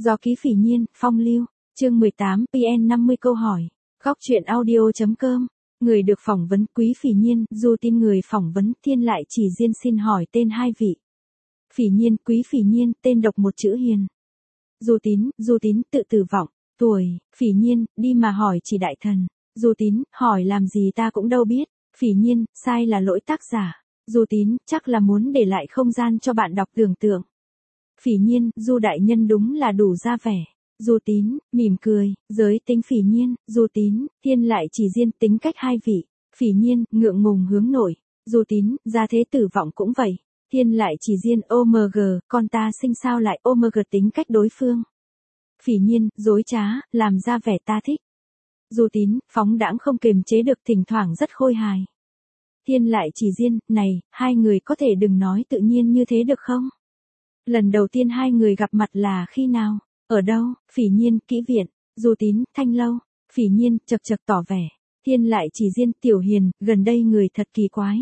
Do ký Phỉ Nhiên, Phong Lưu, chương 18, PN 50 câu hỏi. Góc truyện audio.com. Người được phỏng vấn Quý Phỉ Nhiên, Du Tín. Người phỏng vấn Thiên Lại Chỉ Diên. Xin hỏi tên hai vị. Phỉ Nhiên, Quý Phỉ Nhiên, tên độc một chữ Hiền. Du Tín, tự tử vọng. Tuổi, Phỉ Nhiên, đi mà hỏi chỉ đại thần. Du Tín, hỏi làm gì ta cũng đâu biết. Phỉ Nhiên, sai là lỗi tác giả. Du Tín, chắc là muốn để lại không gian cho bạn đọc tưởng tượng. Phỉ Nhiên, Du đại nhân đúng là đủ ra vẻ. Du Tín, mỉm cười, giới tính Phỉ Nhiên, Du Tín, Thiên Lại Chỉ Diên. Tính cách hai vị. Phỉ Nhiên, ngượng ngùng hướng nội. Du Tín, gia thế tử vọng cũng vậy. Thiên Lại Chỉ Diên, OMG, con ta sinh sao lại OMG. Tính cách đối phương. Phỉ Nhiên, dối trá, làm ra vẻ ta thích. Du Tín, phóng đãng không kiềm chế được, thỉnh thoảng rất khôi hài. Thiên Lại Chỉ Diên, này, hai người có thể đừng nói tự nhiên như thế được không? Lần đầu tiên hai người gặp mặt là khi nào? Ở đâu? Phỉ Nhiên, Kỹ viện. Du Tín, Thanh lâu. Phỉ Nhiên, chật tỏ vẻ. Thiên Lại Chỉ Diên, tiểu Hiền, gần đây người thật kỳ quái.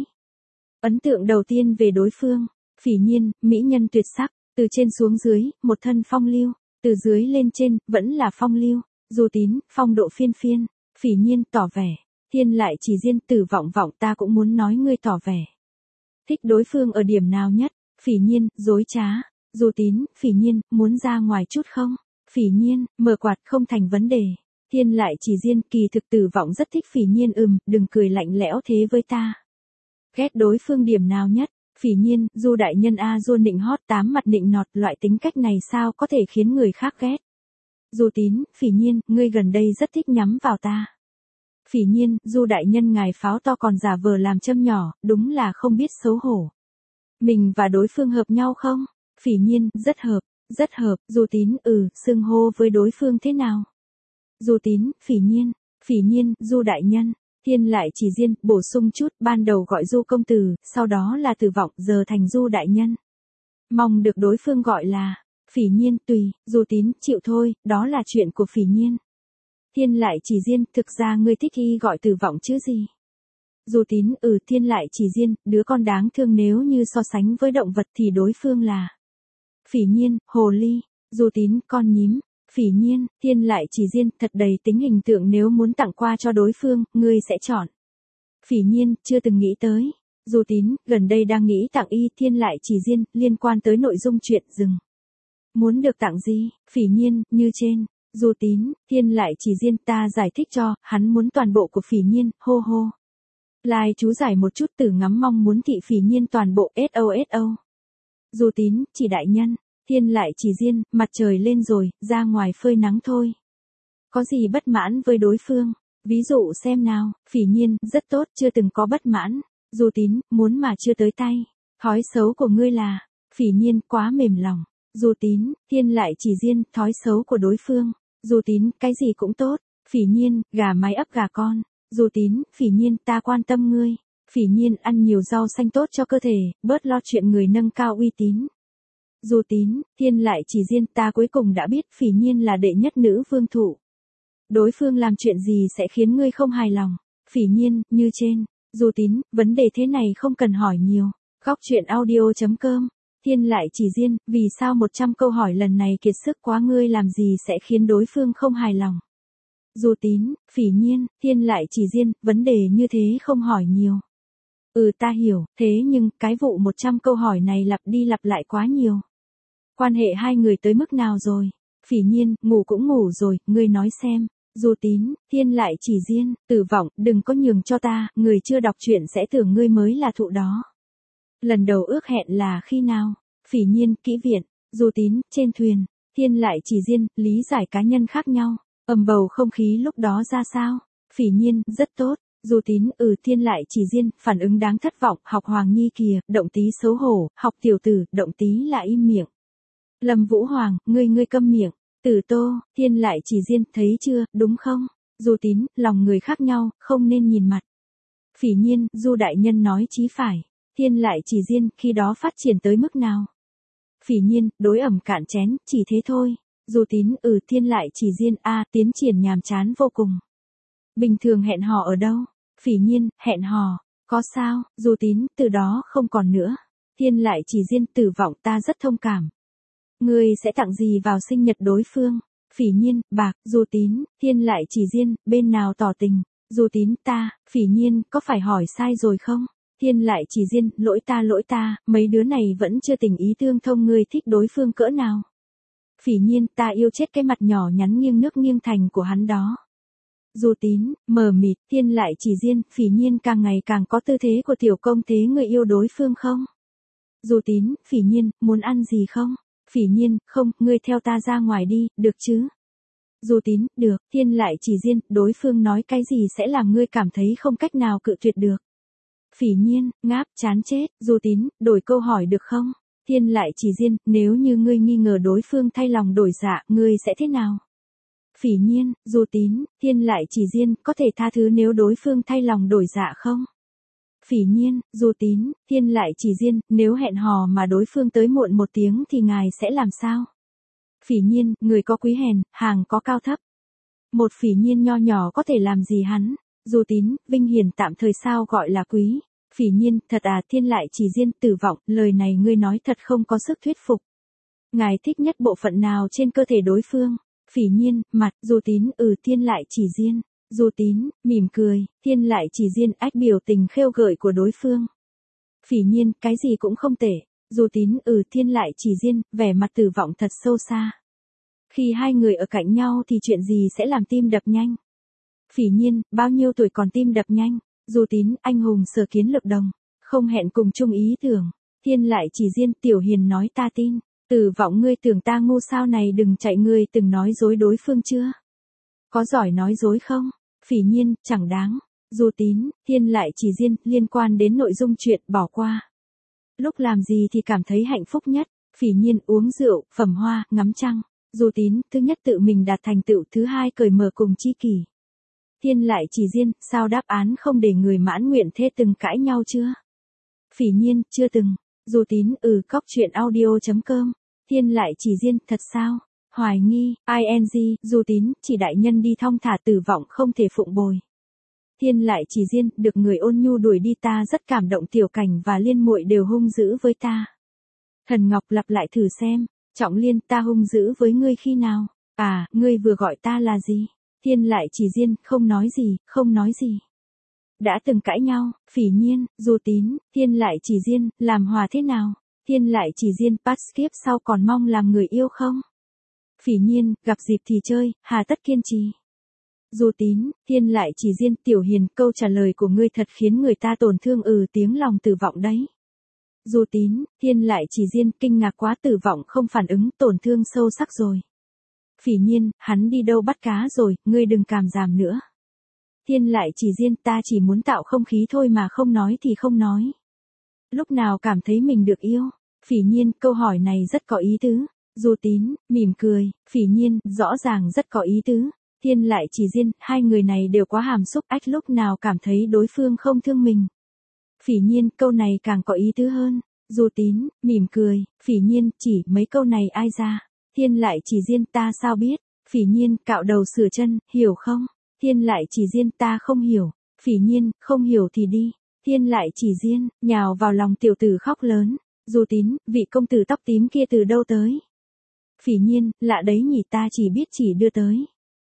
Ấn tượng đầu tiên về đối phương. Phỉ Nhiên, mỹ nhân tuyệt sắc, từ trên xuống dưới, một thân phong lưu, từ dưới lên trên, vẫn là phong lưu. Du Tín, phong độ phiên phiên. Phỉ Nhiên, tỏ vẻ. Thiên Lại Chỉ Diên, tử vọng ta cũng muốn nói ngươi tỏ vẻ. Thích đối phương ở điểm nào nhất? Phỉ Nhiên, dối trá. Du Tín, Phỉ Nhiên, muốn ra ngoài chút không? Phỉ Nhiên, mở quạt không thành vấn đề. Thiên Lại Chỉ Diên, kỳ thực tử vọng rất thích Phỉ Nhiên. Đừng cười lạnh lẽo thế với ta. Ghét đối phương điểm nào nhất? Phỉ Nhiên, Du đại nhân a. Du nịnh hót, tám mặt nịnh nọt, loại tính cách này sao có thể khiến người khác ghét? Du Tín, Phỉ Nhiên, ngươi gần đây rất thích nhắm vào ta. Phỉ Nhiên, Du đại nhân ngài pháo to còn giả vờ làm châm nhỏ, đúng là không biết xấu hổ. Mình và đối phương hợp nhau không? Phỉ Nhiên, rất hợp. Du Tín, xưng hô với đối phương thế nào? Du Tín, Phỉ Nhiên, Du đại nhân. Thiên Lại Chỉ Diên, bổ sung chút, ban đầu gọi Du công tử, sau đó là tử vọng, giờ thành Du đại nhân. Mong được đối phương gọi là Phỉ Nhiên. Tùy. Du Tín, chịu thôi, đó là chuyện của Phỉ Nhiên. Thiên Lại Chỉ Diên, thực ra ngươi thích y gọi tử vọng chứ gì? Du Tín, Thiên Lại Chỉ Diên, đứa con đáng thương, nếu như so sánh với động vật thì đối phương là Phỉ Nhiên, hồ ly. Du Tín, con nhím. Phỉ Nhiên, Thiên Lại Chỉ Diên, thật đầy tính hình tượng, nếu muốn tặng quà cho đối phương, ngươi sẽ chọn. Phỉ Nhiên, chưa từng nghĩ tới. Du Tín, gần đây đang nghĩ tặng y. Thiên Lại Chỉ Diên, liên quan tới nội dung chuyện dừng. Muốn được tặng gì? Phỉ Nhiên, như trên. Du Tín, Thiên Lại Chỉ Diên, ta giải thích cho, hắn muốn toàn bộ của Phỉ Nhiên, hô. Lai chú giải một chút, từ ngắm mong muốn thị Phỉ Nhiên toàn bộ, SO. Du Tín, chỉ đại nhân. Thiên Lại Chỉ Diên, mặt trời lên rồi, ra ngoài phơi nắng thôi. Có gì bất mãn với đối phương? Ví dụ xem nào. Phỉ Nhiên, rất tốt, chưa từng có bất mãn. Du Tín, muốn mà chưa tới tay. Thói xấu của ngươi là? Phỉ Nhiên, quá mềm lòng. Du Tín, Thiên Lại Chỉ Diên, thói xấu của đối phương. Du Tín, cái gì cũng tốt. Phỉ Nhiên, gà mái ấp gà con. Du Tín, Phỉ Nhiên, ta quan tâm ngươi. Phỉ Nhiên, ăn nhiều rau xanh tốt cho cơ thể, bớt lo chuyện người, nâng cao uy tín. Du Tín, Thiên Lại Chỉ Diên, ta cuối cùng đã biết Phỉ Nhiên là đệ nhất nữ vương thụ. Đối phương làm chuyện gì sẽ khiến ngươi không hài lòng? Phỉ Nhiên, như trên. Du Tín, vấn đề thế này không cần hỏi nhiều. Góc truyện audio.com. Thiên Lại Chỉ Diên, vì sao 100 câu hỏi lần này kiệt sức quá, ngươi làm gì sẽ khiến đối phương không hài lòng? Du Tín, Phỉ Nhiên, Thiên Lại Chỉ Diên, vấn đề như thế không hỏi nhiều. Ta hiểu, thế nhưng, cái vụ 100 câu hỏi này lặp đi lặp lại quá nhiều. Quan hệ hai người tới mức nào rồi? Phỉ Nhiên, ngủ cũng ngủ rồi, ngươi nói xem. Du Tín, Thiên Lại Chỉ Diên, tử vọng, đừng có nhường cho ta, người chưa đọc truyện sẽ tưởng ngươi mới là thụ đó. Lần đầu ước hẹn là khi nào? Phỉ Nhiên, Kỹ viện. Du Tín, trên thuyền. Thiên Lại Chỉ Diên, lý giải cá nhân khác nhau. Bầu không khí lúc đó ra sao? Phỉ Nhiên, rất tốt. Du Tín, Thiên Lại Chỉ Diên, phản ứng đáng thất vọng, học Hoàng Nhi kìa, động tí xấu hổ, học tiểu tử, động tí là im miệng. Lâm Vũ Hoàng, ngươi câm miệng. Tử Tô, Thiên Lại Chỉ Diên, thấy chưa, đúng không? Du Tín, lòng người khác nhau, không nên nhìn mặt. Phỉ Nhiên, Du đại nhân nói chí phải. Thiên Lại Chỉ Diên, khi đó phát triển tới mức nào? Phỉ Nhiên, đối ẩm cạn chén, chỉ thế thôi. Du Tín, Thiên Lại Chỉ Diên, tiến triển nhàm chán vô cùng. Bình thường hẹn hò ở đâu? Phỉ Nhiên, hẹn hò, có sao? Du Tín, từ đó không còn nữa. Thiên Lại Chỉ Diên, tử vọng, ta rất thông cảm. Ngươi sẽ tặng gì vào sinh nhật đối phương? Phỉ Nhiên, bạc. Du Tín, Thiên lại chỉ riêng, bên nào tỏ tình? Du Tín, ta. Phỉ Nhiên, có phải hỏi sai rồi không? Thiên lại chỉ riêng, lỗi ta, mấy đứa này vẫn chưa tình ý tương thông, ngươi thích đối phương cỡ nào? Phỉ Nhiên, ta yêu chết cái mặt nhỏ nhắn nghiêng nước nghiêng thành của hắn đó. Du Tín, mờ mịt. Thiên lại chỉ riêng, Phỉ Nhiên càng ngày càng có tư thế của tiểu công thế, ngươi yêu đối phương không? Du Tín, Phỉ Nhiên, muốn ăn gì không? Phỉ Nhiên, không, ngươi theo ta ra ngoài đi, được chứ? Du Tín, được. Thiên lại chỉ riêng, đối phương nói cái gì sẽ làm ngươi cảm thấy không cách nào cự tuyệt được? Phỉ Nhiên, ngáp, chán chết. Du Tín, đổi câu hỏi được không? Thiên lại chỉ riêng, nếu như ngươi nghi ngờ đối phương thay lòng đổi dạ, ngươi sẽ thế nào? Phỉ Nhiên, Du Tín, Thiên lại chỉ riêng, có thể tha thứ nếu đối phương thay lòng đổi dạ không? Phỉ Nhiên, Du Tín, Thiên lại chỉ riêng, nếu hẹn hò mà đối phương tới muộn 1 tiếng thì ngài sẽ làm sao? Phỉ Nhiên, người có quý hèn, hàng có cao thấp. Một Phỉ Nhiên nho nhỏ có thể làm gì hắn? Du Tín, vinh hiển tạm thời sao gọi là quý? Phỉ Nhiên, thật à? Thiên lại chỉ riêng, Tử Vọng, lời này ngươi nói thật không có sức thuyết phục. Ngài thích nhất bộ phận nào trên cơ thể đối phương? Phỉ Nhiên, mặt. Du Tín, Thiên lại chỉ riêng. Du Tín, mỉm cười. Thiên lại chỉ riêng, ách biểu tình khêu gợi của đối phương. Phỉ Nhiên, cái gì cũng không tệ. Du Tín, Thiên lại chỉ riêng, vẻ mặt Tử Vọng thật sâu xa. Khi hai người ở cạnh nhau thì chuyện gì sẽ làm tim đập nhanh? Phỉ Nhiên, bao nhiêu tuổi còn tim đập nhanh? Du Tín, anh hùng sở kiến lực đồng, không hẹn cùng chung ý tưởng. Thiên lại chỉ riêng, Tiểu Hiền nói ta tin. Tử Vọng, ngươi tưởng ta ngu sao? Này đừng chạy, ngươi từng nói dối đối phương chưa? Có giỏi nói dối không? Phỉ Nhiên, chẳng đáng. Du Tín, Thiên lại chỉ riêng, liên quan đến nội dung chuyện, bỏ qua. Lúc làm gì thì cảm thấy hạnh phúc nhất? Phỉ Nhiên, uống rượu, phẩm hoa, ngắm trăng. Du Tín, thứ nhất tự mình đạt thành tựu, thứ hai cởi mở cùng tri kỷ. Thiên lại chỉ riêng, sao đáp án không để người mãn nguyện thế? Từng cãi nhau chưa? Phỉ Nhiên, chưa từng. Du Tín, cóc truyện audio.com. Thiên lại chỉ riêng, thật sao? Hoài nghi, ing, Du Tín, chỉ đại nhân đi thong thả, Tử Vọng không thể phụng bồi. Thiên lại chỉ riêng, được người ôn nhu đuổi đi, ta rất cảm động, Tiểu Cảnh và Liên muội đều hung dữ với ta. Thần Ngọc, lặp lại thử xem. Trọng Liên, ta hung dữ với ngươi khi nào? À, ngươi vừa gọi ta là gì? Thiên lại chỉ riêng, không nói gì. Đã từng cãi nhau. Phỉ Nhiên, Du Tín, Thiên lại chỉ riêng, làm hòa thế nào? Thiên lại chỉ riêng, pass kiếp sau còn mong làm người yêu không? Phỉ Nhiên, gặp dịp thì chơi, hà tất kiên trì. Du Tín, Thiên lại chỉ riêng, Tiểu Hiền, câu trả lời của ngươi thật khiến người ta tổn thương, tiếng lòng Tử Vọng đấy. Du Tín, Thiên lại chỉ riêng, kinh ngạc quá, Tử Vọng không phản ứng, tổn thương sâu sắc rồi. Phỉ Nhiên, hắn đi đâu bắt cá rồi, ngươi đừng cảm giảm nữa. Thiên lại chỉ riêng, ta chỉ muốn tạo không khí thôi mà, không nói thì không nói. Lúc nào cảm thấy mình được yêu? Phỉ Nhiên, câu hỏi này rất có ý tứ. Du Tín, mỉm cười. Phỉ Nhiên, rõ ràng rất có ý tứ. Thiên lại chỉ riêng, hai người này đều quá hàm xúc, ách lúc nào cảm thấy đối phương không thương mình. Phỉ Nhiên, câu này càng có ý tứ hơn. Du Tín, mỉm cười. Phỉ Nhiên, chỉ mấy câu này ai ra? Thiên lại chỉ riêng, ta sao biết? Phỉ Nhiên, cạo đầu sửa chân, hiểu không? Thiên lại chỉ riêng, ta không hiểu. Phỉ Nhiên, không hiểu thì đi. Thiên lại chỉ riêng, nhào vào lòng tiểu tử khóc lớn. Du Tín, vị công tử tóc tím kia từ đâu tới? Phỉ Nhiên, lạ đấy nhỉ, ta chỉ biết chỉ đưa tới.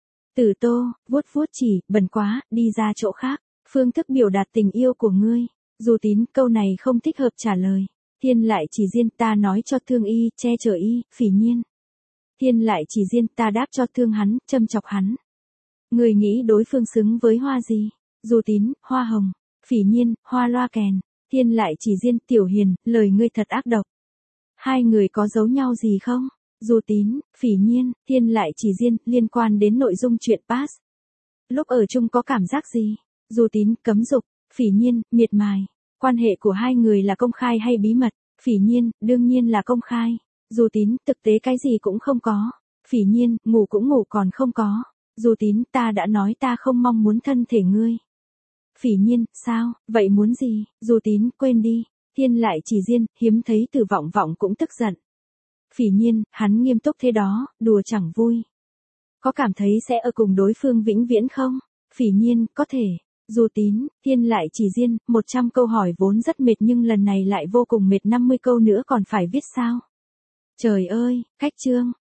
Tử Tô, vuốt vuốt chỉ, bẩn quá, đi ra chỗ khác. Phương thức biểu đạt tình yêu của ngươi. Du Tín, câu này không thích hợp trả lời. Thiên lại chỉ riêng, ta nói cho thương y, che chở y. Phỉ Nhiên. Thiên lại chỉ riêng, ta đáp cho thương hắn, châm chọc hắn. Người nghĩ đối phương xứng với hoa gì? Du Tín, hoa hồng. Phỉ Nhiên, hoa loa kèn. Thiên lại chỉ riêng, Tiểu Hiền, lời ngươi thật ác độc. Hai người có giấu nhau gì không? Du Tín, Phỉ Nhiên, Thiên lại chỉ riêng, liên quan đến nội dung chuyện pass. Lúc ở chung có cảm giác gì? Du Tín, cấm dục. Phỉ Nhiên, miệt mài. Quan hệ của hai người là công khai hay bí mật? Phỉ Nhiên, đương nhiên là công khai. Du Tín, thực tế cái gì cũng không có. Phỉ Nhiên, ngủ cũng ngủ còn không có. Du Tín, ta đã nói ta không mong muốn thân thể ngươi. Phỉ Nhiên, sao, vậy muốn gì? Du Tín, quên đi. Thiên lại chỉ riêng, hiếm thấy Tử Vọng cũng tức giận. Phỉ Nhiên, hắn nghiêm túc thế đó, đùa chẳng vui. Có cảm thấy sẽ ở cùng đối phương vĩnh viễn không? Phỉ Nhiên, có thể. Du Tín, Thiên lại chỉ riêng, 100 câu hỏi vốn rất mệt nhưng lần này lại vô cùng mệt, 50 câu nữa còn phải viết sao? Trời ơi, khách trương.